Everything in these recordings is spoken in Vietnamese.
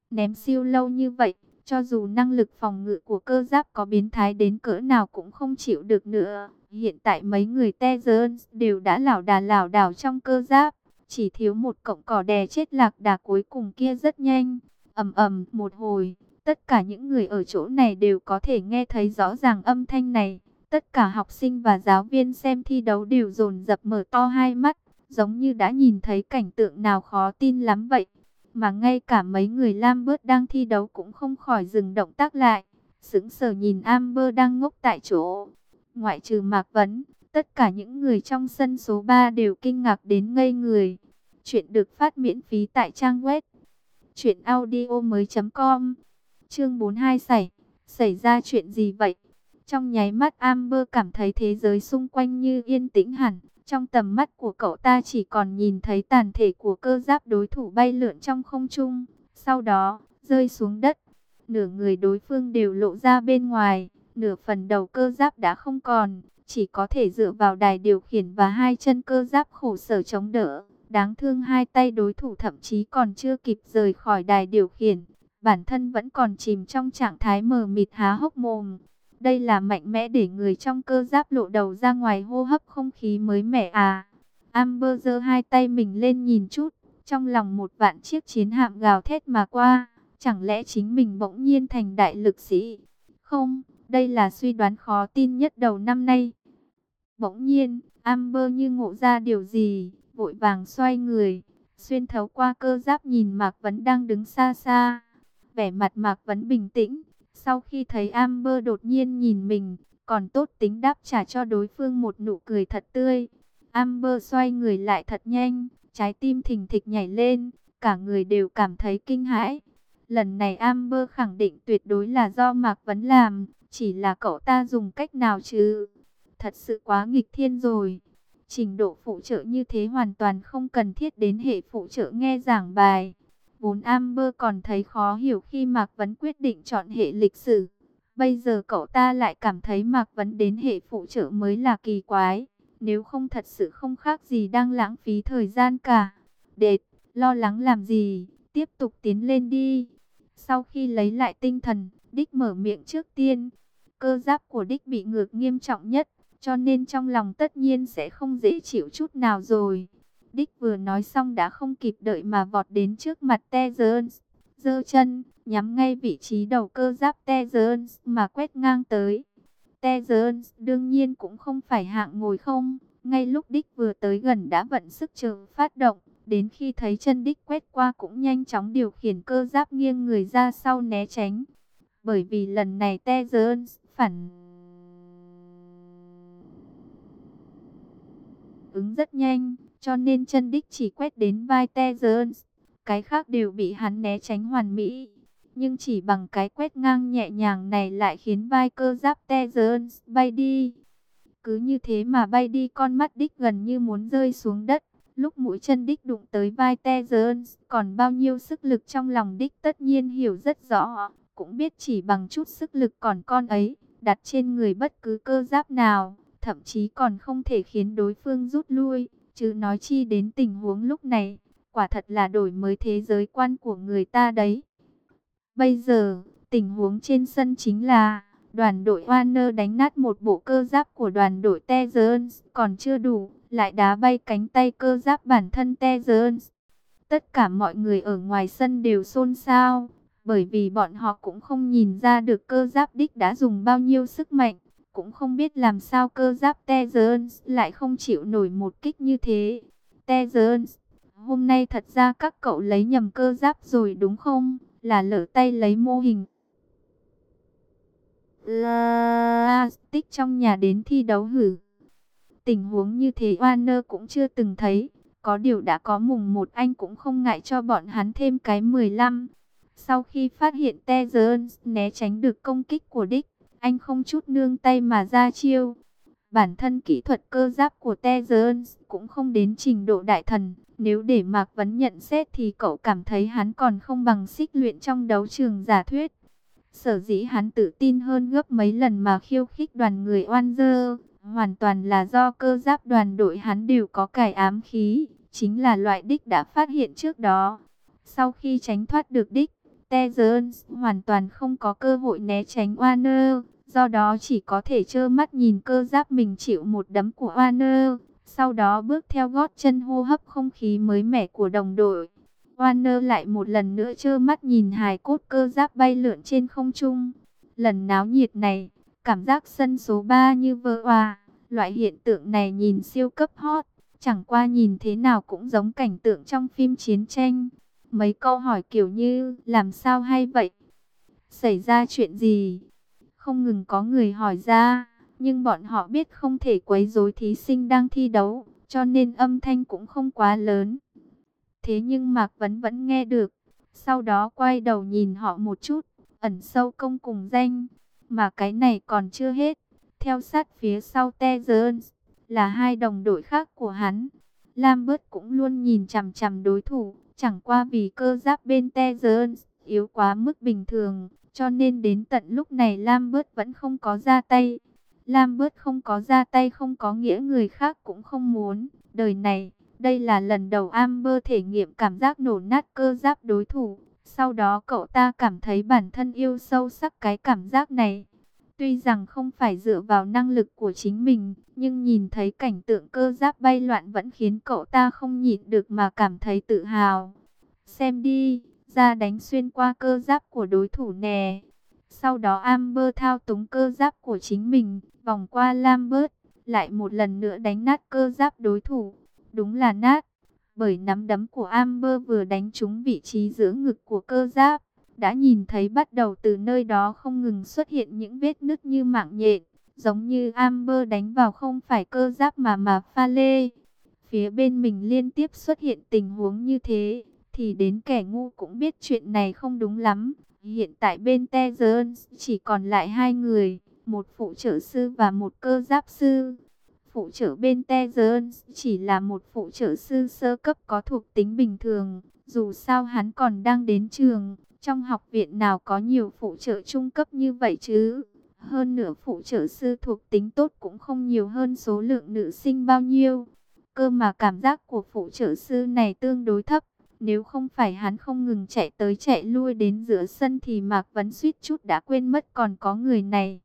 Ném siêu lâu như vậy, cho dù năng lực phòng ngự của cơ giáp có biến thái đến cỡ nào cũng không chịu được nữa. Hiện tại mấy người Tezern đều đã lảo đảo trong cơ giáp, chỉ thiếu một cọng cỏ đè chết lạc đà cuối cùng kia rất nhanh. Ầm ầm một hồi, tất cả những người ở chỗ này đều có thể nghe thấy rõ ràng âm thanh này. Tất cả học sinh và giáo viên xem thi đấu đều dồn dập mở to hai mắt, giống như đã nhìn thấy cảnh tượng nào khó tin lắm vậy. Mà ngay cả mấy người Lambert đang thi đấu cũng không khỏi dừng động tác lại, sững sờ nhìn Amber đang ngốc tại chỗ. Ngoại trừ Mạc Vấn, tất cả những người trong sân số 3 đều kinh ngạc đến ngây người. Chuyện được phát miễn phí tại trang web truyệnaudiomoi.com. Chương 42 xảy ra chuyện gì vậy? Trong nháy mắt Amber cảm thấy thế giới xung quanh như yên tĩnh hẳn. Trong tầm mắt của cậu ta chỉ còn nhìn thấy tàn thể của cơ giáp đối thủ bay lượn trong không trung, sau đó rơi xuống đất. Nửa người đối phương đều lộ ra bên ngoài, nửa phần đầu cơ giáp đã không còn, chỉ có thể dựa vào đài điều khiển và hai chân cơ giáp khổ sở chống đỡ. Đáng thương hai tay đối thủ thậm chí còn chưa kịp rời khỏi đài điều khiển, bản thân vẫn còn chìm trong trạng thái mờ mịt há hốc mồm. Đây là mạnh mẽ để người trong cơ giáp lộ đầu ra ngoài hô hấp không khí mới mẻ à. Amber giơ hai tay mình lên nhìn chút, trong lòng một vạn chiếc chiến hạm gào thét mà qua. Chẳng lẽ chính mình bỗng nhiên thành đại lực sĩ? Không, đây là suy đoán khó tin nhất đầu năm nay. Bỗng nhiên, Amber như ngộ ra điều gì, vội vàng xoay người, xuyên thấu qua cơ giáp nhìn Mạc Vấn đang đứng xa xa. Vẻ mặt Mạc Vấn bình tĩnh. Sau khi thấy Amber đột nhiên nhìn mình, còn tốt tính đáp trả cho đối phương một nụ cười thật tươi. Amber xoay người lại thật nhanh, trái tim thình thịch nhảy lên, cả người đều cảm thấy kinh hãi. Lần này Amber khẳng định tuyệt đối là do Mạc Vấn làm, chỉ là cậu ta dùng cách nào chứ? Thật sự quá nghịch thiên rồi. Trình độ phụ trợ như thế hoàn toàn không cần thiết đến hệ phụ trợ nghe giảng bài. Vốn Amber còn thấy khó hiểu khi Mạc Vấn quyết định chọn hệ lịch sử. Bây giờ cậu ta lại cảm thấy Mạc Vấn đến hệ phụ trợ mới là kỳ quái. Nếu không thật sự không khác gì đang lãng phí thời gian cả. Đệt, lo lắng làm gì, tiếp tục tiến lên đi. Sau khi lấy lại tinh thần, Đích mở miệng trước tiên. Cơ giáp của Đích bị ngược nghiêm trọng nhất, cho nên trong lòng tất nhiên sẽ không dễ chịu chút nào rồi. Đích vừa nói xong đã không kịp đợi mà vọt đến trước mặt Tezern, giơ chân, nhắm ngay vị trí đầu cơ giáp Tezern mà quét ngang tới. Tezern đương nhiên cũng không phải hạng ngồi không, ngay lúc Đích vừa tới gần đã vận sức chờ phát động, đến khi thấy chân Đích quét qua cũng nhanh chóng điều khiển cơ giáp nghiêng người ra sau né tránh. Bởi vì lần này Tezern phản ứng rất nhanh, cho nên chân Đích chỉ quét đến vai Tezern, cái khác đều bị hắn né tránh hoàn mỹ. Nhưng chỉ bằng cái quét ngang nhẹ nhàng này lại khiến vai cơ giáp Tezern bay đi. Cứ như thế mà bay đi, con mắt Đích gần như muốn rơi xuống đất. Lúc mũi chân Đích đụng tới vai Tezern, còn bao nhiêu sức lực trong lòng Đích tất nhiên hiểu rất rõ. Cũng biết chỉ bằng chút sức lực còn con ấy, đặt trên người bất cứ cơ giáp nào, thậm chí còn không thể khiến đối phương rút lui, chứ nói chi đến tình huống lúc này, quả thật là đổi mới thế giới quan của người ta đấy. Bây giờ, tình huống trên sân chính là, đoàn đội Warner đánh nát một bộ cơ giáp của đoàn đội Tezern, còn chưa đủ, lại đá bay cánh tay cơ giáp bản thân Tezern. Tất cả mọi người ở ngoài sân đều xôn xao, bởi vì bọn họ cũng không nhìn ra được cơ giáp Đích đã dùng bao nhiêu sức mạnh, cũng không biết làm sao cơ giáp Tezern lại không chịu nổi một kích như thế. Tezern, hôm nay thật ra các cậu lấy nhầm cơ giáp rồi đúng không? Là lỡ tay lấy mô hình plastic trong nhà đến thi đấu hử? Tình huống như thế Warner cũng chưa từng thấy. Có điều đã có mùng 1 anh cũng không ngại cho bọn hắn thêm cái 15. Sau khi phát hiện Tezern né tránh được công kích của Đích, anh không chút nương tay mà ra chiêu. Bản thân kỹ thuật cơ giáp của Tezern cũng không đến trình độ đại thần. Nếu để Mạc Vấn nhận xét thì cậu cảm thấy hắn còn không bằng Xích Luyện trong đấu trường giả thuyết. Sở dĩ hắn tự tin hơn gấp mấy lần mà khiêu khích đoàn người oan dơ, hoàn toàn là do cơ giáp đoàn đội hắn đều có cài ám khí, chính là loại Đích đã phát hiện trước đó. Sau khi tránh thoát được Đích, Tezern hoàn toàn không có cơ hội né tránh Warner, do đó chỉ có thể trơ mắt nhìn cơ giáp mình chịu một đấm của Warner, sau đó bước theo gót chân hô hấp không khí mới mẻ của đồng đội. Warner lại một lần nữa trơ mắt nhìn hài cốt cơ giáp bay lượn trên không trung. Lần náo nhiệt này, cảm giác sân số 3 như vỡ òa. Loại hiện tượng này nhìn siêu cấp hot, chẳng qua nhìn thế nào cũng giống cảnh tượng trong phim chiến tranh. Mấy câu hỏi kiểu như, làm sao hay vậy? Xảy ra chuyện gì? Không ngừng có người hỏi ra, nhưng bọn họ biết không thể quấy rối thí sinh đang thi đấu, cho nên âm thanh cũng không quá lớn. Thế nhưng Mạc Vấn vẫn nghe được, sau đó quay đầu nhìn họ một chút, ẩn sâu công cùng danh. Mà cái này còn chưa hết, theo sát phía sau Tezern là hai đồng đội khác của hắn. Lambert cũng luôn nhìn chằm chằm đối thủ, chẳng qua vì cơ giáp bên Tezern yếu quá mức bình thường, cho nên đến tận lúc này Lambert vẫn không có ra tay. Lambert không có ra tay không có nghĩa người khác cũng không muốn. Đời này, đây là lần đầu Amber thể nghiệm cảm giác nổ nát cơ giáp đối thủ. Sau đó cậu ta cảm thấy bản thân yêu sâu sắc cái cảm giác này. Tuy rằng không phải dựa vào năng lực của chính mình, nhưng nhìn thấy cảnh tượng cơ giáp bay loạn vẫn khiến cậu ta không nhịn được mà cảm thấy tự hào. Xem đi, ra đánh xuyên qua cơ giáp của đối thủ nè. Sau đó Amber thao túng cơ giáp của chính mình, vòng qua Lambert, lại một lần nữa đánh nát cơ giáp đối thủ. Đúng là nát, bởi nắm đấm của Amber vừa đánh trúng vị trí giữa ngực của cơ giáp. Đã nhìn thấy bắt đầu từ nơi đó không ngừng xuất hiện những vết nứt như mạng nhện, giống như Amber đánh vào không phải cơ giáp mà pha lê. Phía bên mình liên tiếp xuất hiện tình huống như thế, thì đến kẻ ngu cũng biết chuyện này không đúng lắm. Hiện tại bên Tezern chỉ còn lại hai người, một phụ trợ sư và một cơ giáp sư. Phụ trợ bên Tezern chỉ là một phụ trợ sư sơ cấp có thuộc tính bình thường, dù sao hắn còn đang đến trường. Trong học viện nào có nhiều phụ trợ trung cấp như vậy chứ? Hơn nữa phụ trợ sư thuộc tính tốt cũng không nhiều hơn số lượng nữ sinh bao nhiêu. Cơ mà cảm giác của phụ trợ sư này tương đối thấp. Nếu không phải hắn không ngừng chạy tới chạy lui đến giữa sân thì Mạc Vấn suýt chút đã quên mất còn có người này.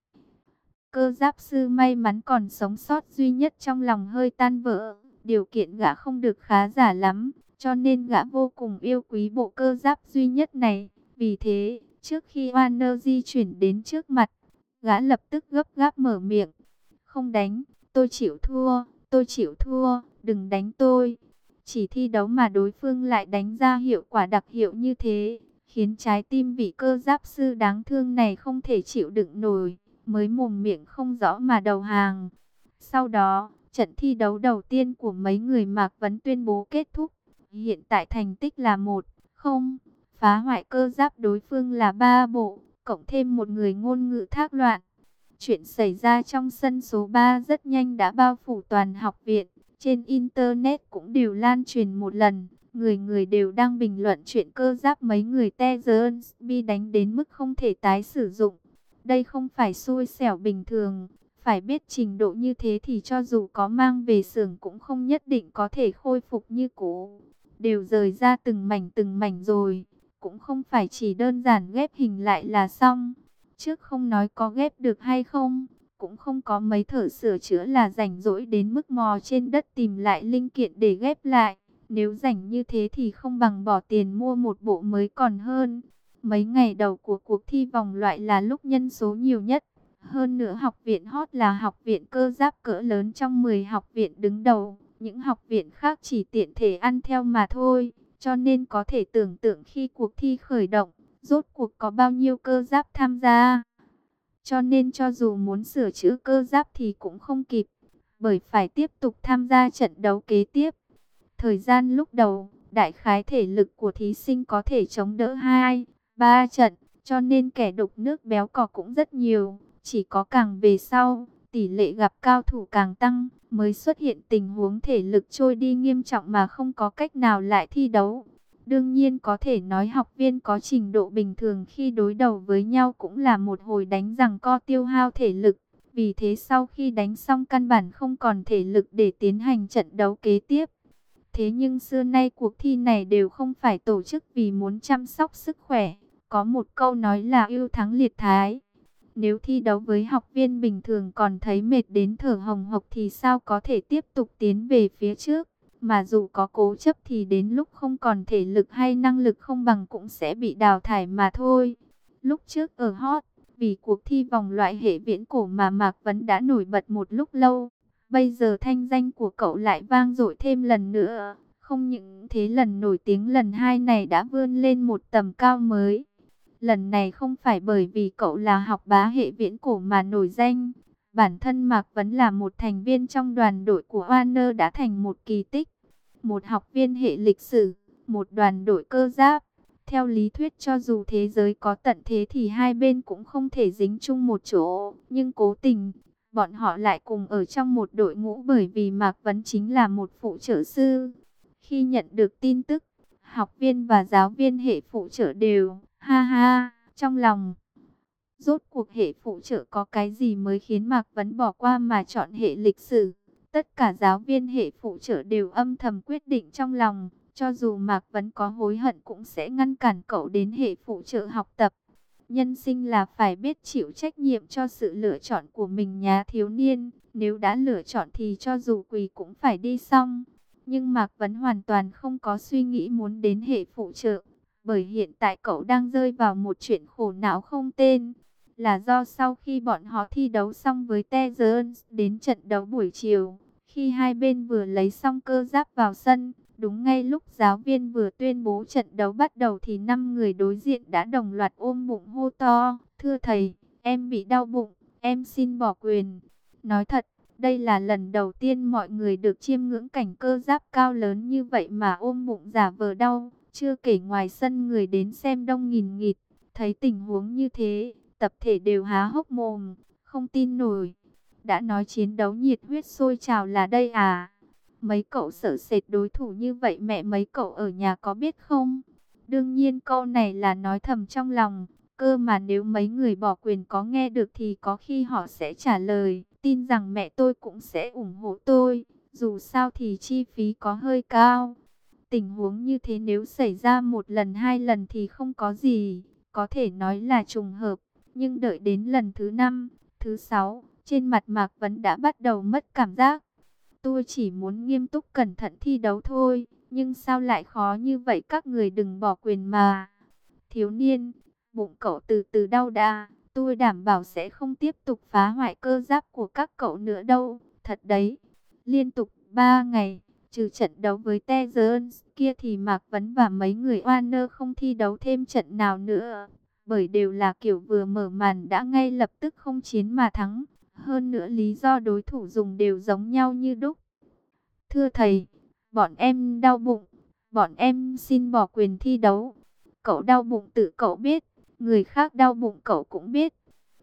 Cơ giáp sư may mắn còn sống sót duy nhất trong lòng hơi tan vỡ. Điều kiện gã không được khá giả lắm, cho nên gã vô cùng yêu quý bộ cơ giáp duy nhất này. Vì thế, trước khi Warner di chuyển đến trước mặt, gã lập tức gấp gáp mở miệng. Không đánh, tôi chịu thua, tôi chịu thua, đừng đánh tôi. Chỉ thi đấu mà đối phương lại đánh ra hiệu quả đặc hiệu như thế, khiến trái tim vị cơ giáp sư đáng thương này không thể chịu đựng nổi, mới mồm miệng không rõ mà đầu hàng. Sau đó, trận thi đấu đầu tiên của mấy người Mạc Vấn tuyên bố kết thúc. Hiện tại thành tích là 1-0. Phá hoại cơ giáp đối phương là 3 bộ, cộng thêm một người ngôn ngữ thác loạn. Chuyện xảy ra trong sân số 3 rất nhanh đã bao phủ toàn học viện. Trên Internet cũng đều lan truyền một lần. Người người đều đang bình luận chuyện cơ giáp mấy người Tezern bị đánh đến mức không thể tái sử dụng. Đây không phải xui xẻo bình thường. Phải biết trình độ như thế thì cho dù có mang về xưởng cũng không nhất định có thể khôi phục như cũ. Đều rời ra từng mảnh rồi. Cũng không phải chỉ đơn giản ghép hình lại là xong. Trước không nói có ghép được hay không, cũng không có mấy thợ sửa chữa là rảnh rỗi đến mức mò trên đất tìm lại linh kiện để ghép lại. Nếu rảnh như thế thì không bằng bỏ tiền mua một bộ mới còn hơn. Mấy ngày đầu của cuộc thi vòng loại là lúc nhân số nhiều nhất. Hơn nữa học viện hot là học viện cơ giáp cỡ lớn trong 10 học viện đứng đầu. Những học viện khác chỉ tiện thể ăn theo mà thôi. Cho nên có thể tưởng tượng khi cuộc thi khởi động, rốt cuộc có bao nhiêu cơ giáp tham gia. Cho nên cho dù muốn sửa chữa cơ giáp thì cũng không kịp, bởi phải tiếp tục tham gia trận đấu kế tiếp. Thời gian lúc đầu, đại khái thể lực của thí sinh có thể chống đỡ 2-3 trận, cho nên kẻ đục nước béo cò cũng rất nhiều. Chỉ có càng về sau, tỷ lệ gặp cao thủ càng tăng, mới xuất hiện tình huống thể lực trôi đi nghiêm trọng mà không có cách nào lại thi đấu. Đương nhiên có thể nói học viên có trình độ bình thường khi đối đầu với nhau cũng là một hồi đánh giằng co tiêu hao thể lực. Vì thế sau khi đánh xong căn bản không còn thể lực để tiến hành trận đấu kế tiếp. Thế nhưng xưa nay cuộc thi này đều không phải tổ chức vì muốn chăm sóc sức khỏe, Có một câu nói là ưu thắng liệt thái. Nếu thi đấu với học viên bình thường còn thấy mệt đến thở hồng hộc thì sao có thể tiếp tục tiến về phía trước. Mà dù có cố chấp thì đến lúc không còn thể lực hay năng lực không bằng cũng sẽ bị đào thải mà thôi. Lúc trước ở hot, vì cuộc thi vòng loại hệ viễn cổ mà Mạc Vấn đã nổi bật một lúc lâu. Bây giờ thanh danh của cậu lại vang dội thêm lần nữa. Không những thế, lần nổi tiếng lần hai này đã vươn lên một tầm cao mới. Lần này không phải bởi vì cậu là học bá hệ viễn cổ mà nổi danh. Bản thân Mạc Vấn là một thành viên trong đoàn đội của Warner đã thành một kỳ tích. Một học viên hệ lịch sử, một đoàn đội cơ giáp. Theo lý thuyết cho dù thế giới có tận thế thì hai bên cũng không thể dính chung một chỗ. Nhưng cố tình, bọn họ lại cùng ở trong một đội ngũ bởi vì Mạc Vấn chính là một phụ trợ sư. Khi nhận được tin tức, học viên và giáo viên hệ phụ trợ đều ha ha trong lòng. Rốt cuộc hệ phụ trợ có cái gì mới khiến Mạc Vấn bỏ qua mà chọn hệ lịch sử? Tất cả giáo viên hệ phụ trợ đều âm thầm quyết định trong lòng. Cho dù Mạc Vấn có hối hận cũng sẽ ngăn cản cậu đến hệ phụ trợ học tập. Nhân sinh là phải biết chịu trách nhiệm cho sự lựa chọn của mình nhá thiếu niên. Nếu đã lựa chọn thì cho dù quỳ cũng phải đi xong. Nhưng Mạc Vấn hoàn toàn không có suy nghĩ muốn đến hệ phụ trợ. Bởi hiện tại cậu đang rơi vào một chuyện khổ não không tên. Là do sau khi bọn họ thi đấu xong với Tezern đến trận đấu buổi chiều. Khi hai bên vừa lấy xong cơ giáp vào sân, đúng ngay lúc giáo viên vừa tuyên bố trận đấu bắt đầu thì 5 người đối diện đã đồng loạt ôm bụng hô to. Thưa thầy, em bị đau bụng, em xin bỏ quyền. Nói thật, đây là lần đầu tiên mọi người được chiêm ngưỡng cảnh cơ giáp cao lớn như vậy mà ôm bụng giả vờ đau. Chưa kể ngoài sân người đến xem đông nghìn nghịt, thấy tình huống như thế, tập thể đều há hốc mồm, không tin nổi. Đã nói chiến đấu nhiệt huyết sôi trào là đây à? Mấy cậu sợ sệt đối thủ như vậy mẹ mấy cậu ở nhà có biết không? Đương nhiên câu này là nói thầm trong lòng. Cơ mà nếu mấy người bỏ quyền có nghe được thì có khi họ sẽ trả lời. Tin rằng mẹ tôi cũng sẽ ủng hộ tôi. Dù sao thì chi phí có hơi cao. Tình huống như thế nếu xảy ra một lần hai lần thì không có gì. Có thể nói là trùng hợp. Nhưng đợi đến lần thứ 5, thứ 6, trên mặt Mạc Vấn đã bắt đầu mất cảm giác. Tôi chỉ muốn nghiêm túc cẩn thận thi đấu thôi, nhưng sao lại khó như vậy, các người đừng bỏ quyền mà. Thiếu niên, bụng cậu từ từ đau đã, tôi đảm bảo sẽ không tiếp tục phá hoại cơ giáp của các cậu nữa đâu, thật đấy. Liên tục 3 ngày, trừ trận đấu với Tezern kia thì Mạc Vấn và mấy người Warner không thi đấu thêm trận nào nữa. Bởi đều là kiểu vừa mở màn đã ngay lập tức không chiến mà thắng. Hơn nữa lý do đối thủ dùng đều giống nhau như đúc. Thưa thầy, bọn em đau bụng, bọn em xin bỏ quyền thi đấu. Cậu đau bụng tự cậu biết, người khác đau bụng cậu cũng biết.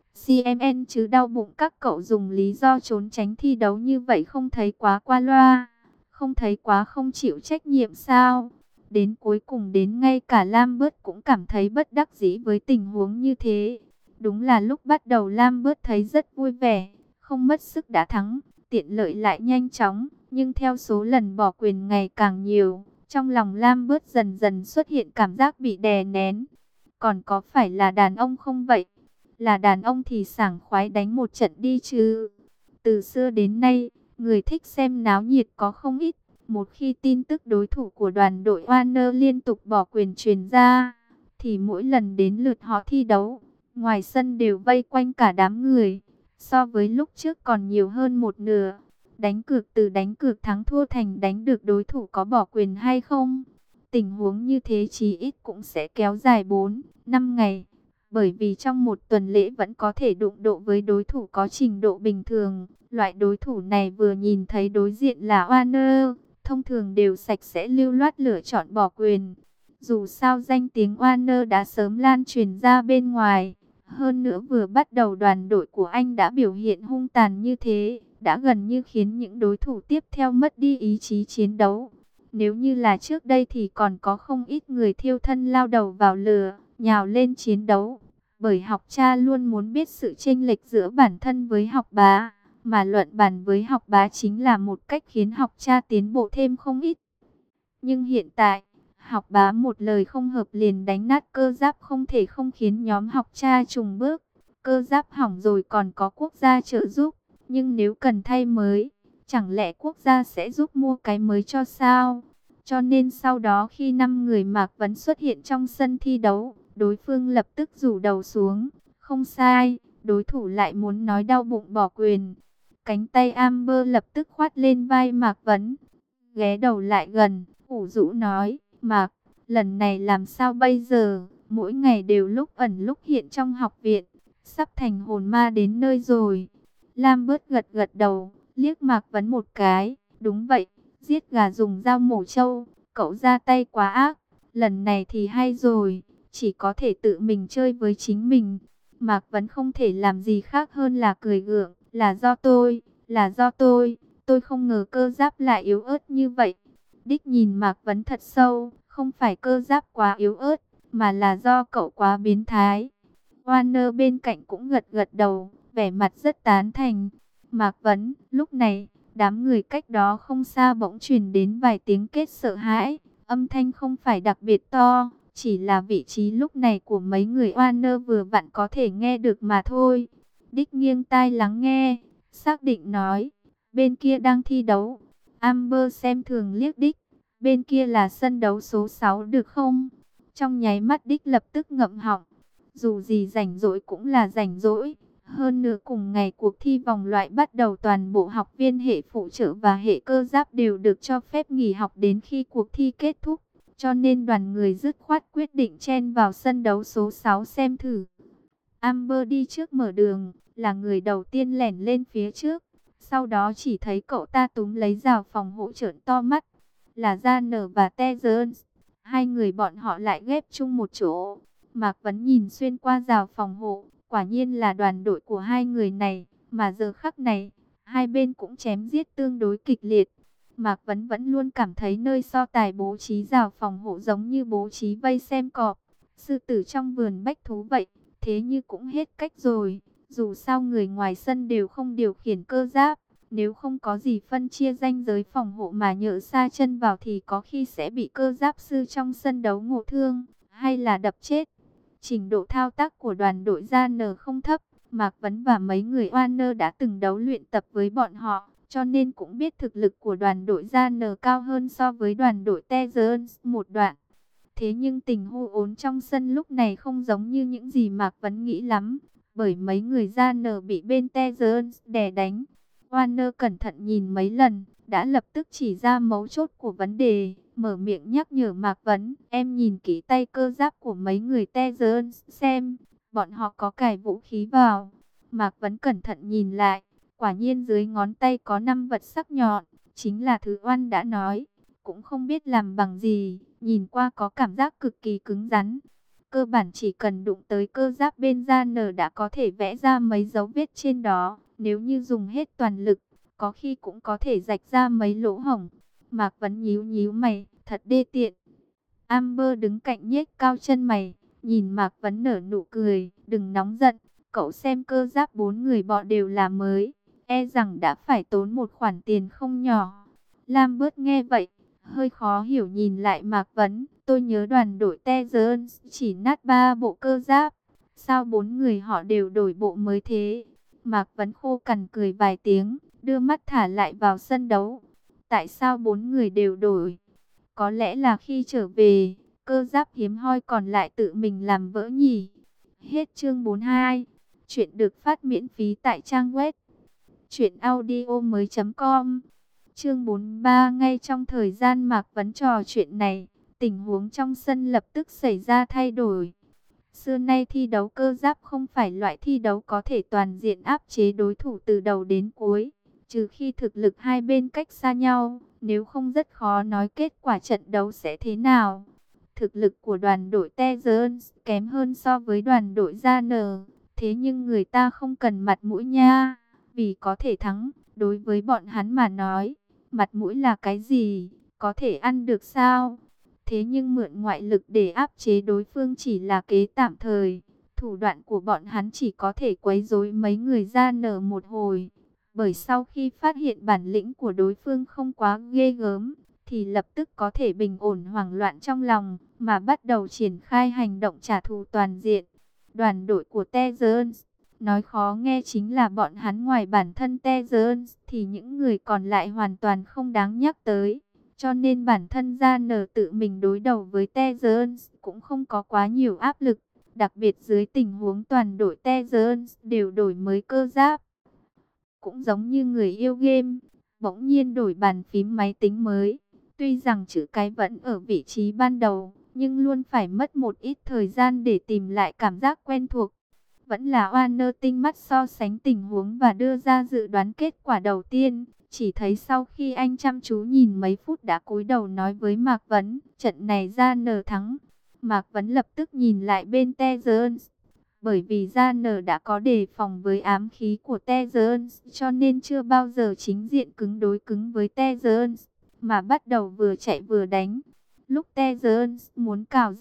CMN chứ đau bụng các cậu dùng lý do trốn tránh thi đấu như vậy không thấy quá qua loa, không thấy quá không chịu trách nhiệm sao? Đến cuối cùng đến ngay cả Lambert cũng cảm thấy bất đắc dĩ với tình huống như thế. Đúng là lúc bắt đầu Lambert thấy rất vui vẻ, không mất sức đã thắng, tiện lợi lại nhanh chóng. Nhưng theo số lần bỏ quyền ngày càng nhiều, trong lòng Lambert dần dần xuất hiện cảm giác bị đè nén. Còn có phải là đàn ông không vậy? Là đàn ông thì sảng khoái đánh một trận đi chứ. Từ xưa đến nay, người thích xem náo nhiệt có không ít. Một khi tin tức đối thủ của đoàn đội Warner liên tục bỏ quyền truyền ra, thì mỗi lần đến lượt họ thi đấu, ngoài sân đều vây quanh cả đám người. So với lúc trước còn nhiều hơn một nửa. Đánh cược từ đánh cược thắng thua thành đánh được đối thủ có bỏ quyền hay không. Tình huống như thế chí ít cũng sẽ kéo dài 4-5 ngày. Bởi vì trong một tuần lễ vẫn có thể đụng độ với đối thủ có trình độ bình thường. Loại đối thủ này vừa nhìn thấy đối diện là Warner, thông thường đều sạch sẽ lưu loát lựa chọn bỏ quyền. Dù sao danh tiếng Warner đã sớm lan truyền ra bên ngoài. Hơn nữa vừa bắt đầu đoàn đội của anh đã biểu hiện hung tàn như thế, đã gần như khiến những đối thủ tiếp theo mất đi ý chí chiến đấu. Nếu như là trước đây thì còn có không ít người thiêu thân lao đầu vào lửa, nhào lên chiến đấu. Bởi học cha luôn muốn biết sự chênh lệch giữa bản thân với học bá, mà luận bàn với học bá chính là một cách khiến học cha tiến bộ thêm không ít. Nhưng hiện tại, Học bá một lời không hợp liền đánh nát cơ giáp, không thể không khiến nhóm học tra chùng bước. Cơ giáp hỏng rồi còn có quốc gia trợ giúp, nhưng nếu cần thay mới, chẳng lẽ quốc gia sẽ giúp mua cái mới cho sao? Cho nên sau đó khi 5 người Mạc Vấn xuất hiện trong sân thi đấu, đối phương lập tức rủ đầu xuống. Không sai, đối thủ lại muốn nói đau bụng bỏ quyền. Cánh tay Amber lập tức khoát lên vai Mạc Vấn, ghé đầu lại gần, ủ rũ nói, Mạc, lần này làm sao bây giờ? Mỗi ngày đều lúc ẩn lúc hiện trong học viện, sắp thành hồn ma đến nơi rồi. Lambert gật gật đầu, liếc Mạc Vấn một cái, đúng vậy, giết gà dùng dao mổ trâu, cậu ra tay quá ác, lần này thì hay rồi, chỉ có thể tự mình chơi với chính mình. Mạc Vấn không thể làm gì khác hơn là cười gượng, là do tôi không ngờ cơ giáp lại yếu ớt như vậy. Đích nhìn Mạc Vấn thật sâu, không phải cơ giáp quá yếu ớt, mà là do cậu quá biến thái. Warner bên cạnh cũng gật gật đầu, vẻ mặt rất tán thành. Mạc Vấn, lúc này, đám người cách đó không xa bỗng truyền đến vài tiếng kết sợ hãi. Âm thanh không phải đặc biệt to, chỉ là vị trí lúc này của mấy người Warner vừa vặn có thể nghe được mà thôi. Đích nghiêng tai lắng nghe, xác định nói, bên kia đang thi đấu. Amber xem thường liếc Đích, bên kia là sân đấu số 6 được không? Trong nháy mắt Đích lập tức ngậm họng. Dù gì rảnh rỗi cũng là rảnh rỗi. Hơn nữa cùng ngày cuộc thi vòng loại bắt đầu, toàn bộ học viên hệ phụ trợ và hệ cơ giáp đều được cho phép nghỉ học đến khi cuộc thi kết thúc. Cho nên đoàn người dứt khoát quyết định chen vào sân đấu số 6 xem thử. Amber đi trước mở đường, là người đầu tiên lẻn lên phía trước. Sau đó chỉ thấy cậu ta túm lấy rào phòng hộ trợn to mắt. Là Janner và Tezern. Hai người bọn họ lại ghép chung một chỗ. Mạc Vấn nhìn xuyên qua rào phòng hộ. Quả nhiên là đoàn đội của hai người này. Mà giờ khắc này, hai bên cũng chém giết tương đối kịch liệt. Mạc Vấn vẫn luôn cảm thấy nơi so tài bố trí rào phòng hộ giống như bố trí vây xem cọp, sư tử trong vườn bách thú vậy. Thế như cũng hết cách rồi. Dù sao người ngoài sân đều không điều khiển cơ giáp. Nếu không có gì phân chia ranh giới phòng hộ mà nhỡ sa chân vào thì có khi sẽ bị cơ giáp sư trong sân đấu ngộ thương, hay là đập chết. Trình độ thao tác của đoàn đội Janner không thấp. Mạc Vấn và mấy người Warner đã từng đấu luyện tập với bọn họ, cho nên cũng biết thực lực của đoàn đội Janner cao hơn so với đoàn đội Tezern một đoạn. Thế nhưng tình hô ốn trong sân lúc này không giống như những gì Mạc Vấn nghĩ lắm, bởi mấy người Janner bị bên Tezern đè đánh. Warner cẩn thận nhìn mấy lần, đã lập tức chỉ ra mấu chốt của vấn đề, mở miệng nhắc nhở Mạc Vấn, em nhìn kỹ tay cơ giáp của mấy người Tezern xem, bọn họ có cài vũ khí vào. Mạc Vấn cẩn thận nhìn lại, quả nhiên dưới ngón tay có 5 vật sắc nhọn, chính là thứ Oan đã nói, cũng không biết làm bằng gì, nhìn qua có cảm giác cực kỳ cứng rắn. Cơ bản chỉ cần đụng tới cơ giáp bên Janner đã có thể vẽ ra mấy dấu vết trên đó. Nếu như dùng hết toàn lực, có khi cũng có thể rạch ra mấy lỗ hổng. Mạc Vấn nhíu nhíu mày, thật đê tiện. Amber đứng cạnh nhếch cao chân mày, nhìn Mạc Vấn nở nụ cười, đừng nóng giận. Cậu xem cơ giáp 4 người bọn đều là mới, e rằng đã phải tốn một khoản tiền không nhỏ. Lambert nghe vậy, hơi khó hiểu nhìn lại Mạc Vấn. Tôi nhớ đoàn đội Tezern chỉ nát 3 bộ cơ giáp. Sao 4 người họ đều đổi bộ mới thế? Mạc Vấn khô cằn cười vài tiếng, đưa mắt thả lại vào sân đấu. Tại sao 4 người đều đổi? Có lẽ là khi trở về, cơ giáp hiếm hoi còn lại tự mình làm vỡ nhỉ? Hết chương 42. Chuyện được phát miễn phí tại trang web truyệnaudiomoi.com. Chương 43. Ngay trong thời gian Mạc Vấn trò chuyện này, tình huống trong sân lập tức xảy ra thay đổi. Xưa nay thi đấu cơ giáp không phải loại thi đấu có thể toàn diện áp chế đối thủ từ đầu đến cuối, trừ khi thực lực hai bên cách xa nhau, nếu không rất khó nói kết quả trận đấu sẽ thế nào. Thực lực của đoàn đội Tezern kém hơn so với đoàn đội Janner, thế nhưng người ta không cần mặt mũi nha, vì có thể thắng, đối với bọn hắn mà nói, mặt mũi là cái gì, có thể ăn được sao? Thế nhưng mượn ngoại lực để áp chế đối phương chỉ là kế tạm thời. Thủ đoạn của bọn hắn chỉ có thể quấy rối mấy người Janner một hồi. Bởi sau khi phát hiện bản lĩnh của đối phương không quá ghê gớm, thì lập tức có thể bình ổn hoảng loạn trong lòng, mà bắt đầu triển khai hành động trả thù toàn diện. Đoàn đội của Tezern, nói khó nghe chính là bọn hắn ngoài bản thân Tezern thì những người còn lại hoàn toàn không đáng nhắc tới. Cho nên bản thân Gia Nở tự mình đối đầu với Tezern cũng không có quá nhiều áp lực. Đặc biệt dưới tình huống toàn đội Tezern đều đổi mới cơ giáp. Cũng giống như người yêu game, bỗng nhiên đổi bàn phím máy tính mới. Tuy rằng chữ cái vẫn ở vị trí ban đầu, nhưng luôn phải mất một ít thời gian để tìm lại cảm giác quen thuộc. Vẫn là Warner tinh mắt so sánh tình huống và đưa ra dự đoán kết quả đầu tiên. Chỉ thấy sau khi anh chăm chú nhìn mấy phút đã cúi đầu nói với Mạc Vấn, trận này Gia Nở thắng. Mạc Vấn lập tức nhìn lại bên Tezern. Bởi vì Gia Nở đã có đề phòng với ám khí của Tezern, cho nên chưa bao giờ chính diện cứng đối cứng với Tezern, mà bắt đầu vừa chạy vừa đánh. Lúc Tezern muốn cào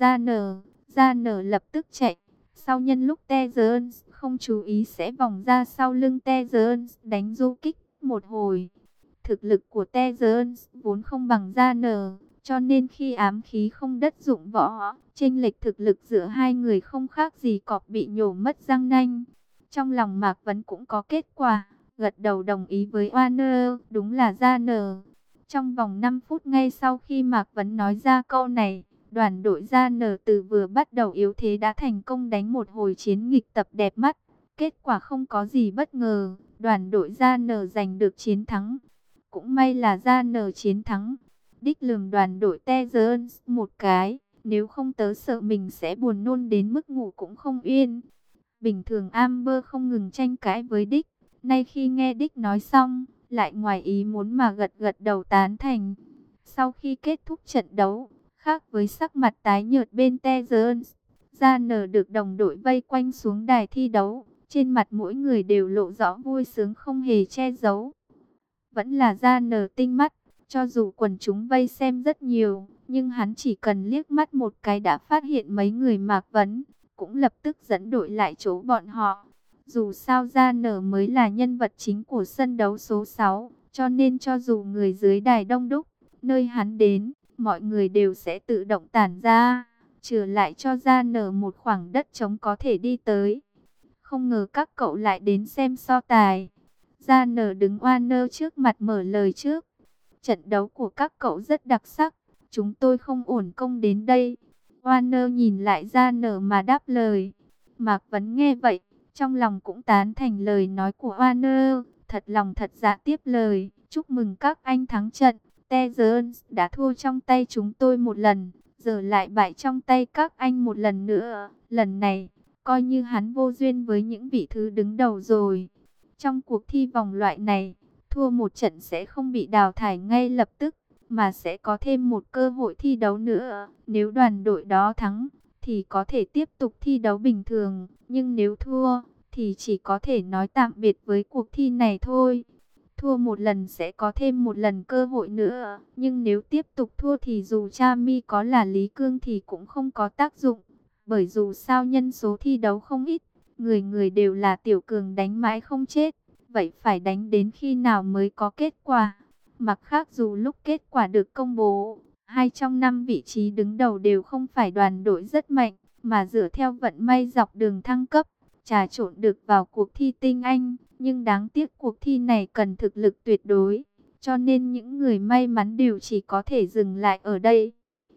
Gia Nở lập tức chạy. Sau nhân lúc Tezern không chú ý sẽ vòng ra sau lưng Tezern đánh du kích một hồi. Thực lực của Tezern vốn không bằng Gia Nở, cho nên khi ám khí không đất dụng võ, chênh lệch thực lực giữa hai người không khác gì cọp bị nhổ mất răng nanh. Trong lòng Mạc Vấn cũng có kết quả, gật đầu đồng ý với Warner, đúng là Gia Nở. Trong vòng 5 phút ngay sau khi Mạc Vấn nói ra câu này, đoàn đội Gia Nở từ vừa bắt đầu yếu thế đã thành công đánh một hồi chiến nghịch tập đẹp mắt. Kết quả không có gì bất ngờ, đoàn đội Gia Nở giành được chiến thắng. Cũng may là Gia Nở chiến thắng. Đích lườm đoàn đội Tezern một cái, nếu không tớ sợ mình sẽ buồn nôn đến mức ngủ cũng không yên. Bình thường Amber không ngừng tranh cãi với Đích, nay khi nghe Đích nói xong, lại ngoài ý muốn mà gật gật đầu tán thành. Sau khi kết thúc trận đấu, khác với sắc mặt tái nhợt bên Tezern, Gia Nở được đồng đội vây quanh xuống đài thi đấu, trên mặt mỗi người đều lộ rõ vui sướng không hề che giấu. Vẫn là Gia Nở tinh mắt. Cho dù quần chúng vây xem rất nhiều, nhưng hắn chỉ cần liếc mắt một cái đã phát hiện mấy người Mạc Vấn, cũng lập tức dẫn đội lại chỗ bọn họ. Dù sao Gia Nở mới là nhân vật chính của sân đấu số 6, cho nên cho dù người dưới đài đông đúc, nơi hắn đến, mọi người đều sẽ tự động tản ra, trừ lại cho Gia Nở một khoảng đất trống có thể đi tới. Không ngờ các cậu lại đến xem so tài. Gia Nở đứng Warner trước mặt mở lời trước. Trận đấu của các cậu rất đặc sắc, chúng tôi không uổng công đến đây. Warner nhìn lại Gia Nở mà đáp lời. Mạc Vấn nghe vậy, trong lòng cũng tán thành lời nói của Warner, thật lòng thật dạ tiếp lời. Chúc mừng các anh thắng trận, Tezern đã thua trong tay chúng tôi một lần, giờ lại bại trong tay các anh một lần nữa. Lần này, coi như hắn vô duyên với những vị thứ đứng đầu rồi. Trong cuộc thi vòng loại này, thua một trận sẽ không bị đào thải ngay lập tức, mà sẽ có thêm một cơ hội thi đấu nữa. Nếu đoàn đội đó thắng, thì có thể tiếp tục thi đấu bình thường. Nhưng nếu thua, thì chỉ có thể nói tạm biệt với cuộc thi này thôi. Thua một lần sẽ có thêm một lần cơ hội nữa. Nhưng nếu tiếp tục thua thì dù Cha Mi có là Lý Cương thì cũng không có tác dụng. Bởi dù sao nhân số thi đấu không ít, người người đều là tiểu cường đánh mãi không chết. Vậy phải đánh đến khi nào mới có kết quả? Mặt khác dù lúc kết quả được công bố, 2 trong 5 vị trí đứng đầu đều không phải đoàn đội rất mạnh, mà dựa theo vận may dọc đường thăng cấp, trà trộn được vào cuộc thi tinh anh. Nhưng đáng tiếc cuộc thi này cần thực lực tuyệt đối, cho nên những người may mắn đều chỉ có thể dừng lại ở đây.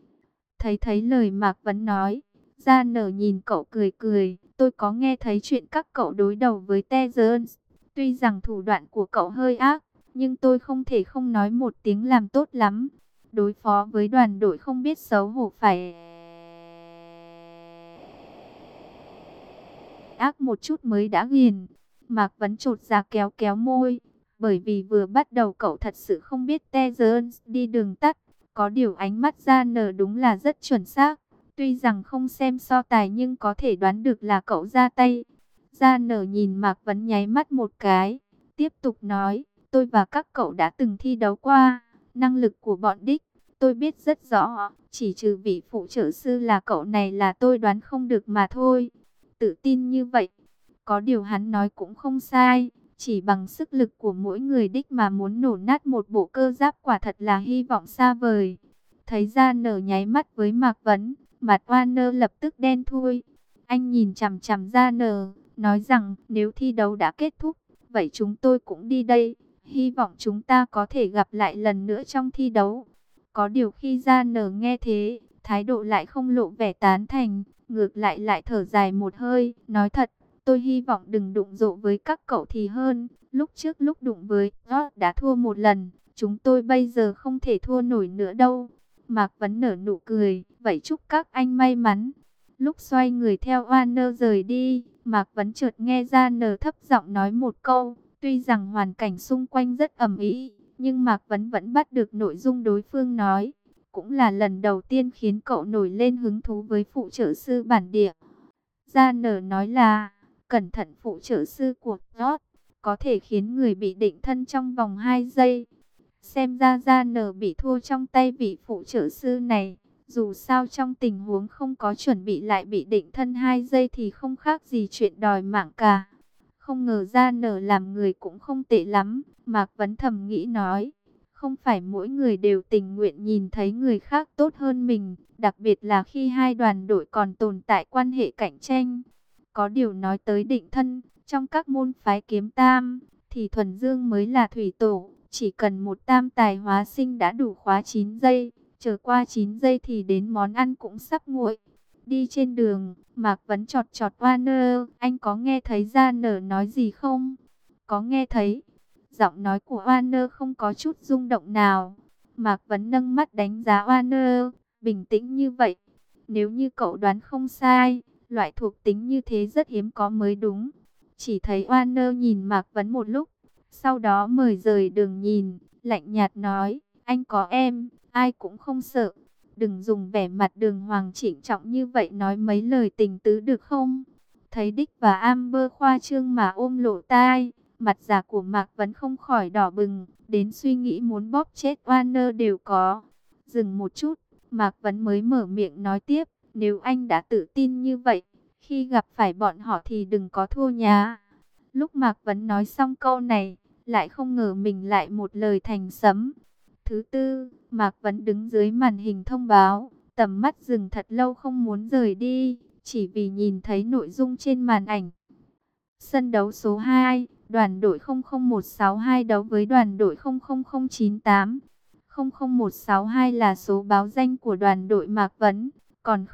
Thấy lời Mạc Vấn nói, Gia Nở nhìn cậu cười cười, tôi có nghe thấy chuyện các cậu đối đầu với Tezern. Tuy rằng thủ đoạn của cậu hơi ác, nhưng tôi không thể không nói một tiếng làm tốt lắm. Đối phó với đoàn đội không biết xấu hổ phải ác một chút mới đã ghiền. Mạc Vấn chột dạ kéo kéo môi, bởi vì vừa bắt đầu cậu thật sự không biết Tezern đi đường tắt. Có điều ánh mắt Gia Nở đúng là rất chuẩn xác. Tuy rằng không xem so tài nhưng có thể đoán được là cậu ra tay. Gia Nở nhìn Mạc Vấn nháy mắt một cái, tiếp tục nói, tôi và các cậu đã từng thi đấu qua, năng lực của bọn Đích, tôi biết rất rõ, chỉ trừ vị phụ trợ sư là cậu này là tôi đoán không được mà thôi. Tự tin như vậy, có điều hắn nói cũng không sai, Chỉ bằng sức lực của mỗi người đích mà muốn nổ nát một bộ cơ giáp quả thật là hy vọng xa vời. Thấy ra nở nháy mắt với Mạc Vấn, mặt Warner lập tức đen thui. Anh nhìn chằm chằm ra nở, nói rằng nếu thi đấu đã kết thúc, vậy chúng tôi cũng đi đây. Hy vọng chúng ta có thể gặp lại lần nữa trong thi đấu. Có điều khi ra nở nghe thế, thái độ lại không lộ vẻ tán thành, ngược lại thở dài một hơi, nói thật. Tôi hy vọng đừng đụng độ với các cậu thì hơn. Lúc trước lúc đụng với George đã thua một lần, chúng tôi bây giờ không thể thua nổi nữa đâu. Mạc Vấn nở nụ cười, vậy chúc các anh may mắn. Lúc xoay người theo Warner rời đi, Mạc Vấn chợt nghe ra nở thấp giọng nói một câu. Tuy rằng hoàn cảnh xung quanh rất ầm ĩ, nhưng Mạc Vấn vẫn bắt được nội dung đối phương nói. Cũng là lần đầu tiên khiến cậu nổi lên hứng thú với phụ trợ sư bản địa. Gia nở nói là, cẩn thận phụ trợ sư của George, có thể khiến người bị định thân trong vòng 2 giây. Xem ra Gia nở bị thua trong tay vị phụ trợ sư này. Dù sao trong tình huống không có chuẩn bị lại bị định thân 2 giây thì không khác gì chuyện đòi mạng cả. Không ngờ Gia nở làm người cũng không tệ lắm, Mạc Vấn thầm nghĩ nói. Không phải mỗi người đều tình nguyện nhìn thấy người khác tốt hơn mình, đặc biệt là khi hai đoàn đội còn tồn tại quan hệ cạnh tranh. Có điều nói tới định thân, trong các môn phái kiếm tam, thì thuần dương mới là thủy tổ. Chỉ cần một tam tài hóa sinh đã đủ khóa 9 giây, trở qua 9 giây thì đến món ăn cũng sắp nguội. Đi trên đường, Mạc Vấn chọt Warner, anh có nghe thấy Gia nở nói gì không? Có nghe thấy. Giọng nói của Warner không có chút rung động nào. Mạc Vấn nâng mắt đánh giá Warner, bình tĩnh như vậy. Nếu như cậu đoán không sai, loại thuộc tính như thế rất hiếm có mới đúng. Chỉ thấy Warner nhìn Mạc Vấn một lúc, sau đó mời rời đường nhìn, lạnh nhạt nói, anh có em, ai cũng không sợ. Đừng dùng vẻ mặt đường hoàng trịnh trọng như vậy nói mấy lời tình tứ được không? Thấy Dick và Amber khoa trương mà ôm lỗ tai, mặt già của Mạc Vấn không khỏi đỏ bừng, đến suy nghĩ muốn bóp chết Warner đều có. Dừng một chút, Mạc Vấn mới mở miệng nói tiếp, nếu anh đã tự tin như vậy, khi gặp phải bọn họ thì đừng có thua nhá. Lúc Mạc Vấn nói xong câu này, lại không ngờ mình lại một lời thành sấm. Thứ tư, Mạc Vấn đứng dưới màn hình thông báo, tầm mắt dừng thật lâu không muốn rời đi, chỉ vì nhìn thấy nội dung trên màn ảnh. Sân đấu số 2, đoàn đội 00162 đấu với đoàn đội 00098. 00162 là số báo danh của đoàn đội Mạc Vấn, còn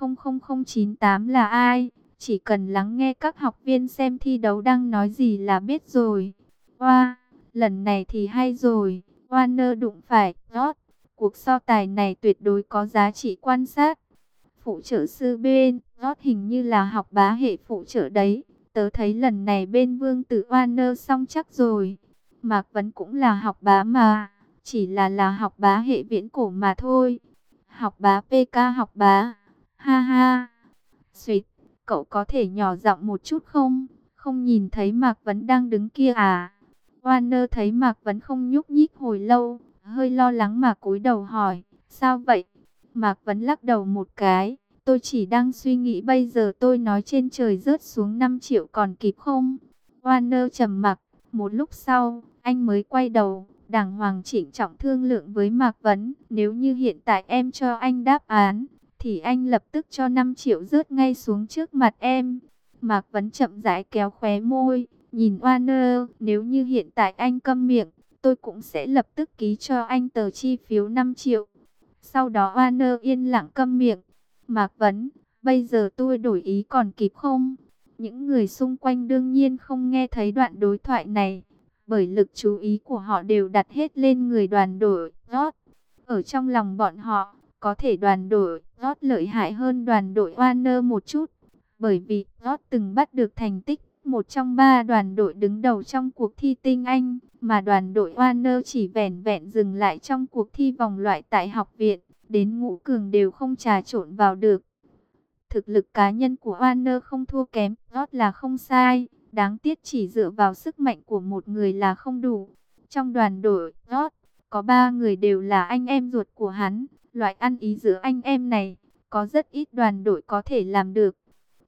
00098 là ai? Chỉ cần lắng nghe các học viên xem thi đấu đang nói gì là biết rồi. Wow, lần này thì hay rồi, Warner đụng phải George. Cuộc so tài này tuyệt đối có giá trị quan sát. Phụ trợ sư bên George hình như là học bá hệ phụ trợ đấy. Tớ thấy lần này bên Vương Tử Warner xong chắc rồi. Mạc Vấn cũng là học bá mà, chỉ là học bá hệ viễn cổ mà thôi. Học bá PK học bá. Ha ha. Xuyệt, cậu có thể nhỏ giọng một chút không? Không nhìn thấy Mạc Vấn đang đứng kia à? Warner thấy Mạc Vấn không nhúc nhích hồi lâu, hơi lo lắng mà cúi đầu hỏi, sao vậy? Mạc Vấn lắc đầu một cái, tôi chỉ đang suy nghĩ bây giờ tôi nói trên trời rớt xuống 5 triệu còn kịp không? Warner trầm mặc, một lúc sau, anh mới quay đầu, đàng hoàng chỉnh trọng thương lượng với Mạc Vấn, nếu như hiện tại em cho anh đáp án, thì anh lập tức cho 5 triệu rớt ngay xuống trước mặt em. Mạc Vấn chậm rãi kéo khóe môi, nhìn Warner, nếu như hiện tại anh câm miệng, tôi cũng sẽ lập tức ký cho anh tờ chi phiếu 5 triệu. Sau đó Warner yên lặng câm miệng. Mạc Vấn, bây giờ tôi đổi ý còn kịp không? Những người xung quanh đương nhiên không nghe thấy đoạn đối thoại này, bởi lực chú ý của họ đều đặt hết lên người đoàn đội George. Ở trong lòng bọn họ, có thể đoàn đội George lợi hại hơn đoàn đội Warner một chút, bởi vì George từng bắt được thành tích một trong 3 đoàn đội đứng đầu trong cuộc thi tinh Anh, mà đoàn đội Warner chỉ vẻn vẹn dừng lại trong cuộc thi vòng loại tại học viện, đến ngũ cường đều không trà trộn vào được. Thực lực cá nhân của Warner không thua kém George là không sai, đáng tiếc chỉ dựa vào sức mạnh của một người là không đủ. Trong đoàn đội George, có 3 người đều là anh em ruột của hắn, loại ăn ý giữa anh em này, có rất ít đoàn đội có thể làm được.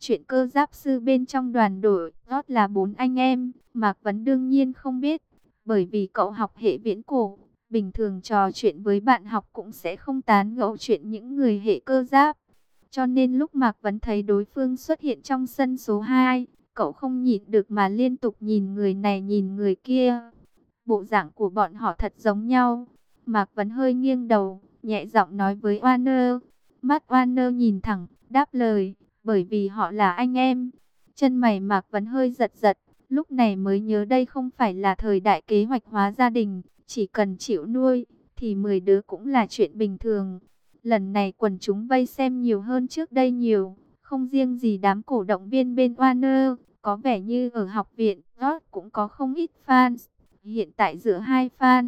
Chuyện cơ giáp sư bên trong đoàn đội Rót là 4 anh em, Mạc Vấn đương nhiên không biết, bởi vì cậu học hệ viễn cổ, bình thường trò chuyện với bạn học cũng sẽ không tán gẫu chuyện những người hệ cơ giáp. Cho nên lúc Mạc Vấn thấy đối phương xuất hiện trong sân số 2, cậu không nhịn được mà liên tục nhìn người này nhìn người kia. Bộ dạng của bọn họ thật giống nhau. Mạc Vấn hơi nghiêng đầu, nhẹ giọng nói với Warner. Mắt Warner nhìn thẳng, đáp lời, bởi vì họ là anh em. Chân mày Mạc Vấn hơi giật giật, lúc này mới nhớ đây không phải là thời đại kế hoạch hóa gia đình, chỉ cần chịu nuôi, thì 10 đứa cũng là chuyện bình thường. Lần này quần chúng vây xem nhiều hơn trước đây nhiều, không riêng gì đám cổ động viên bên Warner, có vẻ như ở học viện Ross cũng có không ít fans. Hiện tại giữa hai fan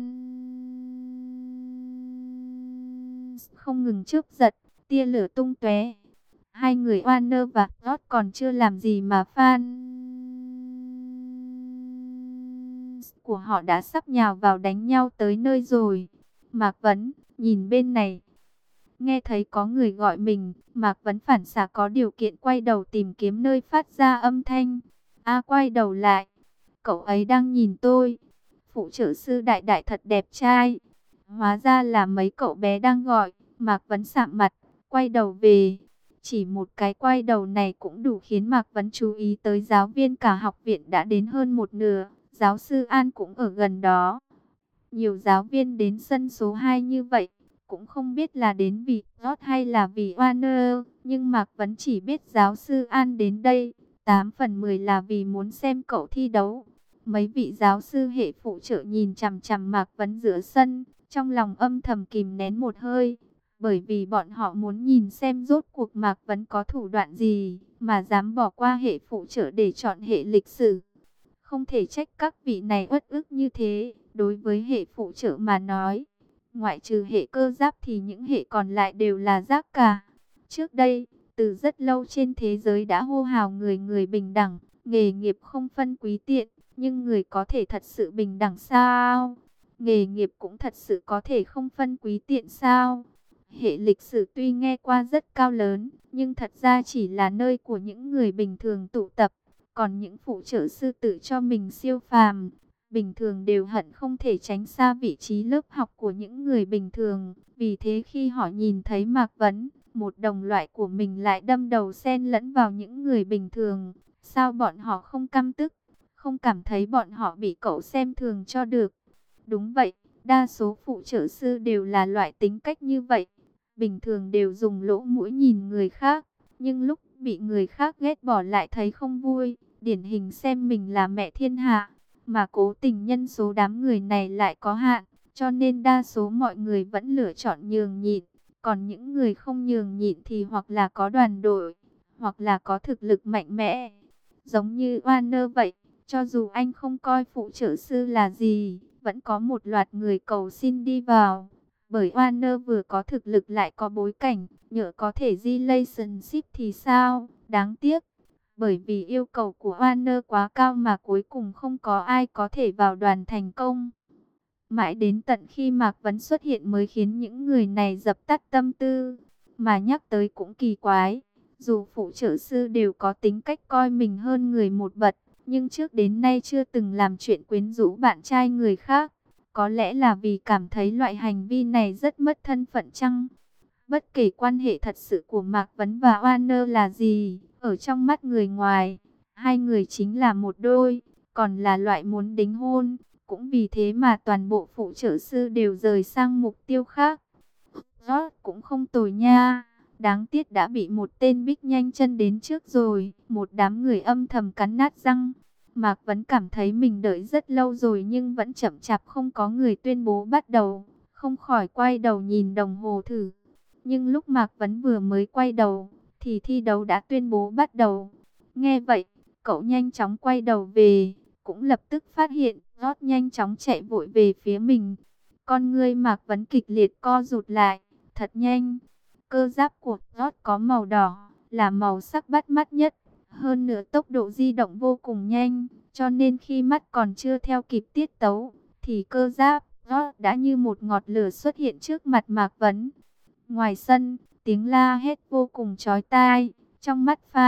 không ngừng chớp giật, tia lửa tung tóe. Hai người Warner và Ross còn chưa làm gì mà fan của họ đã sắp nhào vào đánh nhau tới nơi rồi. Mạc Vấn, nhìn bên này. Nghe thấy có người gọi mình, Mạc Vấn phản xạ có điều kiện quay đầu tìm kiếm nơi phát ra âm thanh. Quay đầu lại. Cậu ấy đang nhìn tôi. Phụ trợ sư Đại Đại thật đẹp trai. Hóa ra là mấy cậu bé đang gọi. Mạc Vấn sạm mặt, quay đầu về. Chỉ một cái quay đầu này cũng đủ khiến Mạc Vấn chú ý tới giáo viên cả học viện đã đến hơn một nửa. Giáo sư An cũng ở gần đó. Nhiều giáo viên đến sân số 2 như vậy, cũng không biết là đến vì Ross hay là vì Warner, nhưng Mạc Vấn chỉ biết giáo sư An đến đây, 8 phần 10 là vì muốn xem cậu thi đấu. Mấy vị giáo sư hệ phụ trợ nhìn chằm chằm Mạc Vấn giữa sân, trong lòng âm thầm kìm nén một hơi, bởi vì bọn họ muốn nhìn xem rốt cuộc Mạc Vấn có thủ đoạn gì, mà dám bỏ qua hệ phụ trợ để chọn hệ lịch sử. Không thể trách các vị này uất ức như thế, đối với hệ phụ trợ mà nói. Ngoại trừ hệ cơ giáp thì những hệ còn lại đều là rác cả. Trước đây, từ rất lâu trên thế giới đã hô hào người người bình đẳng, nghề nghiệp không phân quý tiện, nhưng người có thể thật sự bình đẳng sao? Nghề nghiệp cũng thật sự có thể không phân quý tiện sao? Hệ lịch sử tuy nghe qua rất cao lớn, nhưng thật ra chỉ là nơi của những người bình thường tụ tập. Còn những phụ trợ sư tự cho mình siêu phàm, bình thường đều hận không thể tránh xa vị trí lớp học của những người bình thường. Vì thế khi họ nhìn thấy Mạc Vấn, một đồng loại của mình lại đâm đầu xen lẫn vào những người bình thường, sao bọn họ không căm tức, không cảm thấy bọn họ bị cậu xem thường cho được. Đúng vậy, đa số phụ trợ sư đều là loại tính cách như vậy, bình thường đều dùng lỗ mũi nhìn người khác, nhưng lúc bị người khác ghét bỏ lại thấy không vui, điển hình xem mình là mẹ thiên hạ. Mà cố tình nhân số đám người này lại có hạn, cho nên đa số mọi người vẫn lựa chọn nhường nhịn. Còn những người không nhường nhịn thì hoặc là có đoàn đội, hoặc là có thực lực mạnh mẽ. Giống như Warner vậy, cho dù anh không coi phụ trợ sư là gì, vẫn có một loạt người cầu xin đi vào. Bởi Warner vừa có thực lực lại có bối cảnh, nhỡ có thể relationship thì sao? Đáng tiếc, bởi vì yêu cầu của Warner quá cao mà cuối cùng không có ai có thể vào đoàn thành công. Mãi đến tận khi Mạc Vấn xuất hiện mới khiến những người này dập tắt tâm tư. Mà nhắc tới cũng kỳ quái, dù phụ trợ sư đều có tính cách coi mình hơn người một bậc, nhưng trước đến nay chưa từng làm chuyện quyến rũ bạn trai người khác. Có lẽ là vì cảm thấy loại hành vi này rất mất thân phận chăng? Bất kể quan hệ thật sự của Mạc Vấn và Warner là gì, ở trong mắt người ngoài, hai người chính là một đôi, còn là loại muốn đính hôn. Cũng vì thế mà toàn bộ phụ trợ sư đều rời sang mục tiêu khác. Ross cũng không tồi nha. Đáng tiếc đã bị một tên bích nhanh chân đến trước rồi. Một đám người âm thầm cắn nát răng. Mạc Vấn cảm thấy mình đợi rất lâu rồi nhưng vẫn chậm chạp không có người tuyên bố bắt đầu. Không khỏi quay đầu nhìn đồng hồ thử. Nhưng lúc Mạc Vấn vừa mới quay đầu, thì thi đấu đã tuyên bố bắt đầu. Nghe vậy, cậu nhanh chóng quay đầu về, cũng lập tức phát hiện Ross nhanh chóng chạy vội về phía mình. Con ngươi Mạc Vấn kịch liệt co rụt lại, thật nhanh. Cơ giáp của Ross có màu đỏ, là màu sắc bắt mắt nhất. Hơn nữa tốc độ di động vô cùng nhanh, cho nên khi mắt còn chưa theo kịp tiết tấu, thì cơ giáp Ross đã như một ngọn lửa xuất hiện trước mặt Mạc Vấn. Ngoài sân, tiếng la hét vô cùng chói tai, trong mắt fans,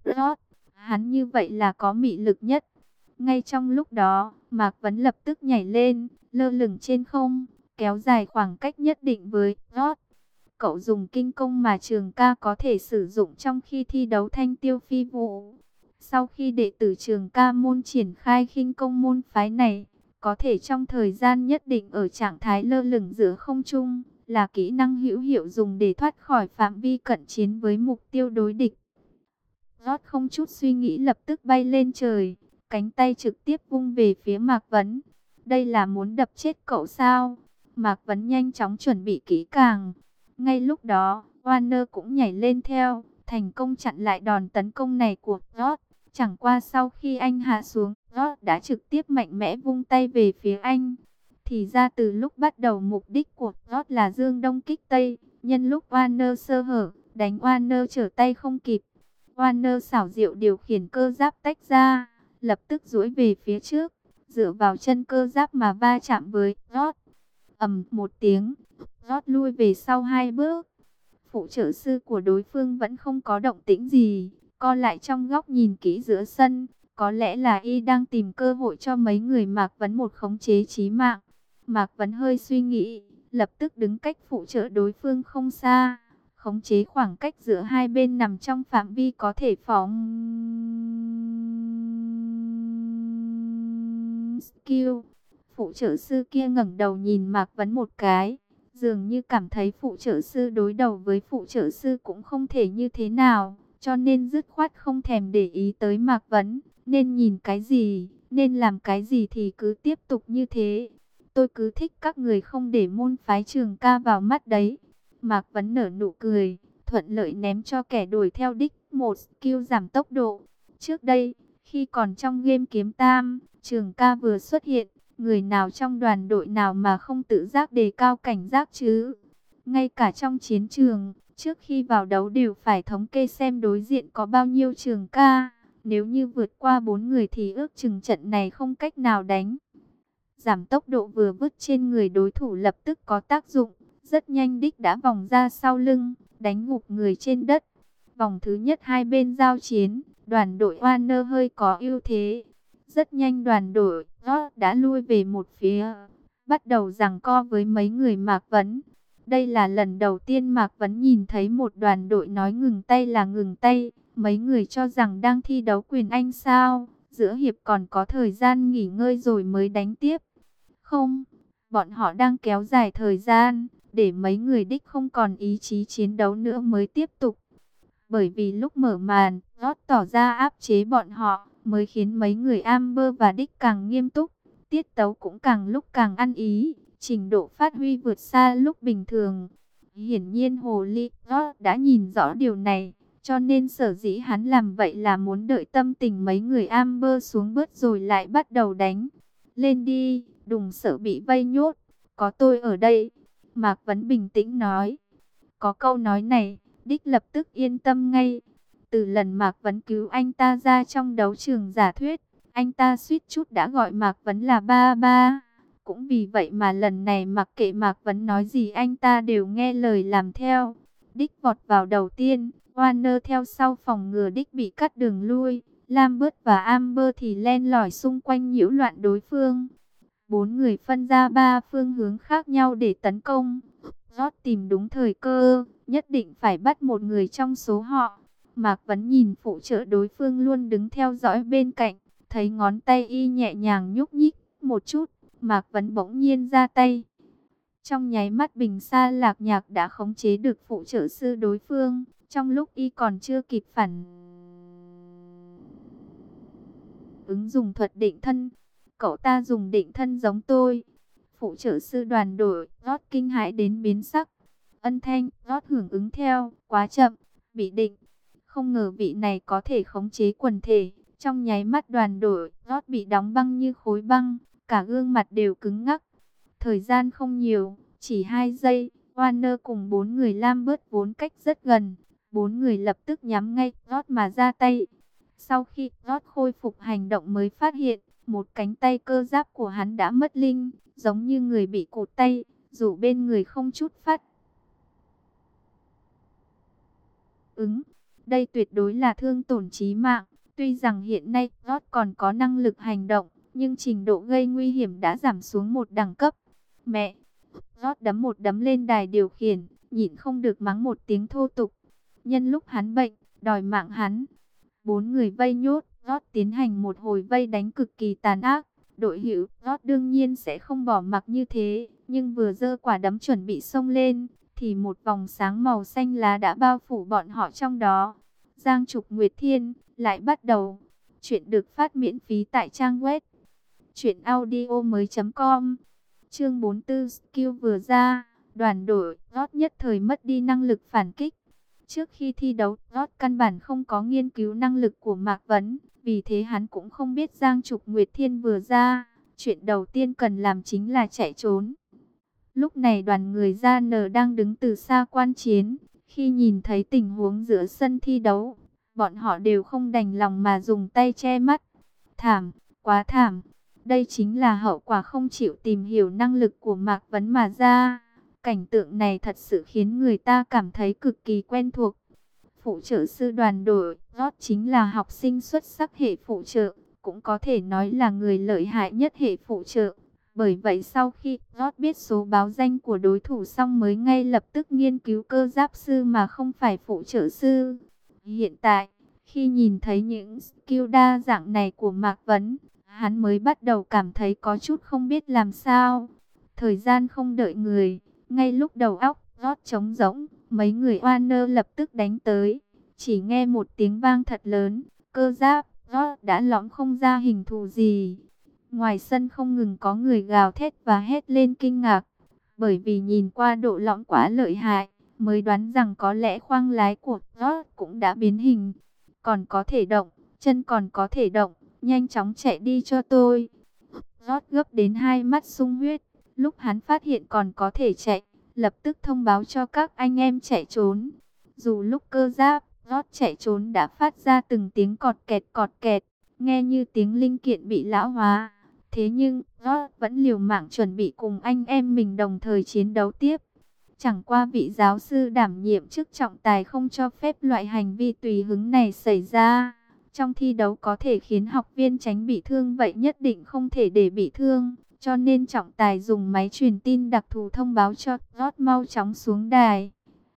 Rod, hắn như vậy là có mị lực nhất. Ngay trong lúc đó, Mạc Vấn lập tức nhảy lên, lơ lửng trên không, kéo dài khoảng cách nhất định với Rod. Cậu dùng kinh công mà Trường Ca có thể sử dụng trong khi thi đấu Thanh Tiêu Phi Vụ. Sau khi đệ tử Trường Ca môn triển khai khinh công môn phái này, có thể trong thời gian nhất định ở trạng thái lơ lửng giữa không trung, là kỹ năng hữu hiệu dùng để thoát khỏi phạm vi cận chiến với mục tiêu đối địch. Rod không chút suy nghĩ lập tức bay lên trời, cánh tay trực tiếp vung về phía Mạc Vấn. Đây là muốn đập chết cậu sao? Mạc Vấn nhanh chóng chuẩn bị kỹ càng. Ngay lúc đó, Warner cũng nhảy lên theo, thành công chặn lại đòn tấn công này của Rod. Chẳng qua sau khi anh hạ xuống, Rod đã trực tiếp mạnh mẽ vung tay về phía anh. Thì ra từ lúc bắt đầu mục đích của Rod là dương đông kích tây, nhân lúc Warner sơ hở, đánh Warner trở tay không kịp. Warner xảo diệu điều khiển cơ giáp tách ra, lập tức duỗi về phía trước, dựa vào chân cơ giáp mà va chạm với Rod. Ầm một tiếng, Rod lui về sau 2 bước. Phụ trợ sư của đối phương vẫn không có động tĩnh gì, co lại trong góc nhìn kỹ giữa sân. Có lẽ là y đang tìm cơ hội cho mấy người Mạc Vấn một khống chế chí mạng. Mạc Vấn hơi suy nghĩ, lập tức đứng cách phụ trợ đối phương không xa, khống chế khoảng cách giữa hai bên nằm trong phạm vi có thể phóng skill. Phụ trợ sư kia ngẩng đầu nhìn Mạc Vấn một cái, dường như cảm thấy phụ trợ sư đối đầu với phụ trợ sư cũng không thể như thế nào, cho nên dứt khoát không thèm để ý tới Mạc Vấn. Nên nhìn cái gì, nên làm cái gì thì cứ tiếp tục như thế. Tôi cứ thích các người không để môn phái Trường Ca vào mắt đấy. Mạc Vấn nở nụ cười, thuận lợi ném cho kẻ đuổi theo đích một skill giảm tốc độ. Trước đây, khi còn trong game kiếm tam, Trường Ca vừa xuất hiện, người nào trong đoàn đội nào mà không tự giác đề cao cảnh giác chứ. Ngay cả trong chiến trường, trước khi vào đấu đều phải thống kê xem đối diện có bao nhiêu Trường Ca. Nếu như vượt qua 4 người thì ước chừng trận này không cách nào đánh. Giảm tốc độ vừa vứt trên người đối thủ lập tức có tác dụng. Rất nhanh đích đã vòng ra sau lưng, đánh gục người trên đất. Vòng thứ nhất hai bên giao chiến, đoàn đội Warner hơi có ưu thế. Rất nhanh đoàn đội Ross đã lui về một phía, bắt đầu giằng co với mấy người Mạc Vấn. Đây là lần đầu tiên Mạc Vấn nhìn thấy một đoàn đội nói ngừng tay là ngừng tay. Mấy người cho rằng đang thi đấu quyền Anh sao, giữa hiệp còn có thời gian nghỉ ngơi rồi mới đánh tiếp. Không, bọn họ đang kéo dài thời gian, để mấy người đích không còn ý chí chiến đấu nữa mới tiếp tục. Bởi vì lúc mở màn, Ross tỏ ra áp chế bọn họ, mới khiến mấy người Amber và đích càng nghiêm túc. Tiết tấu cũng càng lúc càng ăn ý, trình độ phát huy vượt xa lúc bình thường. Hiển nhiên Hồ Ly Ross đã nhìn rõ điều này, cho nên sở dĩ hắn làm vậy là muốn đợi tâm tình mấy người Amber xuống bớt rồi lại bắt đầu đánh. Lên đi, đừng sợ bị vây nhốt, có tôi ở đây. Mạc Vấn bình tĩnh nói. Có câu nói này, đích lập tức yên tâm ngay. Từ lần Mạc Vấn cứu anh ta ra trong đấu trường giả thuyết, anh ta suýt chút đã gọi Mạc Vấn là ba ba. Cũng vì vậy mà lần này mặc kệ Mạc Vấn nói gì anh ta đều nghe lời làm theo. Đích vọt vào đầu tiên, Warner theo sau phòng ngừa đích bị cắt đường lui. Lambert và Amber thì len lỏi xung quanh nhiễu loạn đối phương. 4 người phân ra 3 phương hướng khác nhau để tấn công. Ross tìm đúng thời cơ, nhất định phải bắt một người trong số họ. Mạc Vấn nhìn phụ trợ đối phương luôn đứng theo dõi bên cạnh, thấy ngón tay y nhẹ nhàng nhúc nhích một chút, Mạc Vấn bỗng nhiên ra tay. Trong nháy mắt Bình Sa Lạc Nhạc đã khống chế được phụ trợ sư đối phương, trong lúc y còn chưa kịp phản ứng dùng thuật định thân. Cậu ta dùng định thân giống tôi. Phụ trợ sư đoàn đội Ross kinh hãi đến biến sắc. Ân thanh Ross hưởng ứng theo, quá chậm, bị định. Không ngờ vị này có thể khống chế quần thể. Trong nháy mắt đoàn đội Ross bị đóng băng như khối băng, cả gương mặt đều cứng ngắc. Thời gian không nhiều, chỉ 2 giây, Warner cùng 4 người Lambert vốn cách rất gần. 4 người lập tức nhắm ngay Ross mà ra tay. Sau khi Ross khôi phục hành động mới phát hiện, một cánh tay cơ giáp của hắn đã mất linh, giống như người bị cụt tay, dù bên người không chút phát ứng. Đây tuyệt đối là thương tổn chí mạng. Tuy rằng hiện nay Rod còn có năng lực hành động, nhưng trình độ gây nguy hiểm đã giảm xuống một đẳng cấp. Mẹ! Rod đấm một đấm lên đài điều khiển, nhịn không được mắng một tiếng thô tục. Nhân lúc hắn bệnh, đòi mạng hắn. 4 người vây nhốt, Rod tiến hành một hồi vây đánh cực kỳ tàn ác. Đội hữu Rod đương nhiên sẽ không bỏ mặc như thế, nhưng vừa giơ quả đấm chuẩn bị xông lên, thì một vòng sáng màu xanh lá đã bao phủ bọn họ trong đó. Giang Trục Nguyệt Thiên lại bắt đầu. Chuyện được phát miễn phí tại trang web truyệnaudiomoi.com. Chương 44 skill vừa ra, đoàn đội Rod nhất thời mất đi năng lực phản kích. Trước khi thi đấu, Rod căn bản không có nghiên cứu năng lực của Mạc Vấn, vì thế hắn cũng không biết Giang Trục Nguyệt Thiên vừa ra. Chuyện đầu tiên cần làm chính là chạy trốn. Lúc này đoàn người da nờ đang đứng từ xa quan chiến. Khi nhìn thấy tình huống giữa sân thi đấu, bọn họ đều không đành lòng mà dùng tay che mắt. Thảm, quá thảm. Đây chính là hậu quả không chịu tìm hiểu năng lực của Mạc Vấn mà ra. Cảnh tượng này thật sự khiến người ta cảm thấy cực kỳ quen thuộc. Phụ trợ sư đoàn đội, Rod chính là học sinh xuất sắc hệ phụ trợ, cũng có thể nói là người lợi hại nhất hệ phụ trợ. Bởi vậy sau khi Rod biết số báo danh của đối thủ xong mới ngay lập tức nghiên cứu cơ giáp sư mà không phải phụ trợ sư. Hiện tại, khi nhìn thấy những skill đa dạng này của Mạc Vấn, hắn mới bắt đầu cảm thấy có chút không biết làm sao. Thời gian không đợi người, ngay lúc đầu óc Rod trống rỗng, mấy người Warner lập tức đánh tới. Chỉ nghe một tiếng vang thật lớn, cơ giáp Rod đã lõm không ra hình thù gì. Ngoài sân không ngừng có người gào thét và hét lên kinh ngạc, bởi vì nhìn qua độ lõm quá lợi hại, mới đoán rằng có lẽ khoang lái của Rod cũng đã biến hình. Còn có thể động, chân còn có thể động, nhanh chóng chạy đi cho tôi. Rod gấp đến hai mắt sung huyết, lúc hắn phát hiện còn có thể chạy, lập tức thông báo cho các anh em chạy trốn. Dù lúc cơ giáp Rod chạy trốn đã phát ra từng tiếng cọt kẹt, nghe như tiếng linh kiện bị lão hóa. Thế nhưng Rod vẫn liều mạng chuẩn bị cùng anh em mình đồng thời chiến đấu tiếp. Chẳng qua vị giáo sư đảm nhiệm chức trọng tài không cho phép loại hành vi tùy hứng này xảy ra. Trong thi đấu có thể khiến học viên tránh bị thương, vậy nhất định không thể để bị thương. Cho nên trọng tài dùng máy truyền tin đặc thù thông báo cho Rod mau chóng xuống đài.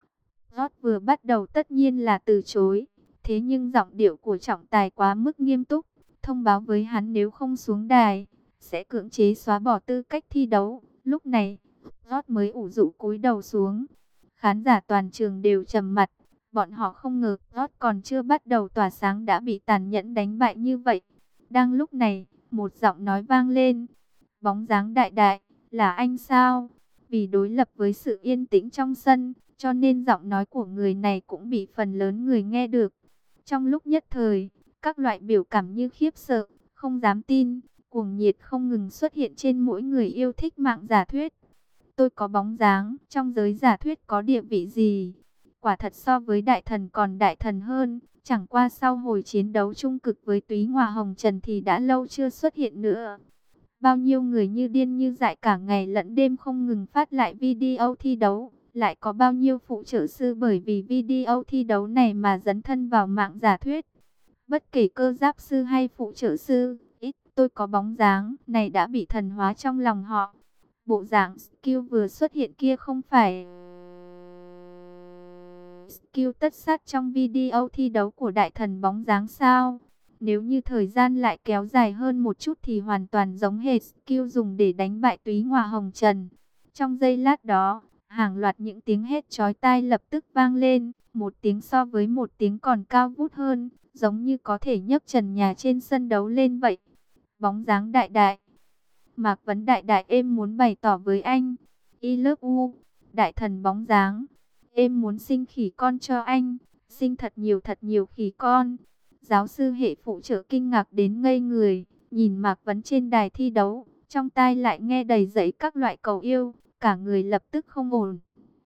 Rod vừa bắt đầu tất nhiên là từ chối. Thế nhưng giọng điệu của trọng tài quá mức nghiêm túc. Thông báo với hắn nếu không xuống đài, sẽ cưỡng chế xóa bỏ tư cách thi đấu. Lúc này, Rod mới ủ rũ cúi đầu xuống. Khán giả toàn trường đều trầm mặt. Bọn họ không ngờ Rod còn chưa bắt đầu tỏa sáng đã bị tàn nhẫn đánh bại như vậy. Đang lúc này, một giọng nói vang lên. Bóng dáng đại đại, là anh sao? Vì đối lập với sự yên tĩnh trong sân, cho nên giọng nói của người này cũng bị phần lớn người nghe được. Trong lúc nhất thời, các loại biểu cảm như khiếp sợ, không dám tin, cuồng nhiệt không ngừng xuất hiện trên mỗi người yêu thích mạng giả thuyết. Tôi có bóng dáng, trong giới giả thuyết có địa vị gì? Quả thật so với đại thần còn đại thần hơn, chẳng qua sau hồi chiến đấu trung cực với Túy Ngọa Hồng Trần thì đã lâu chưa xuất hiện nữa. Bao nhiêu người như điên như dại cả ngày lẫn đêm không ngừng phát lại video thi đấu. Lại có bao nhiêu phụ trợ sư bởi vì video thi đấu này mà dấn thân vào mạng giả thuyết. Bất kể cơ giáp sư hay phụ trợ sư, tôi có bóng dáng này đã bị thần hóa trong lòng họ. Bộ dạng skill vừa xuất hiện kia không phải skill tất sát trong video thi đấu của đại thần bóng dáng sao? Nếu như thời gian lại kéo dài hơn một chút thì hoàn toàn giống hệt skill dùng để đánh bại Túy Ngọa Hồng Trần. Trong giây lát đó, hàng loạt những tiếng hét chói tai lập tức vang lên, một tiếng so với một tiếng còn cao vút hơn, giống như có thể nhấc trần nhà trên sân đấu lên vậy. Bóng dáng đại đại. Mạc Vấn đại đại, em muốn bày tỏ với anh. I love you. Đại thần bóng dáng. Em muốn sinh khỉ con cho anh. Sinh thật nhiều khỉ con. Giáo sư hệ phụ trợ kinh ngạc đến ngây người. Nhìn Mạc Vấn trên đài thi đấu. Trong tai lại nghe đầy dẫy các loại cầu yêu. Cả người lập tức không ổn.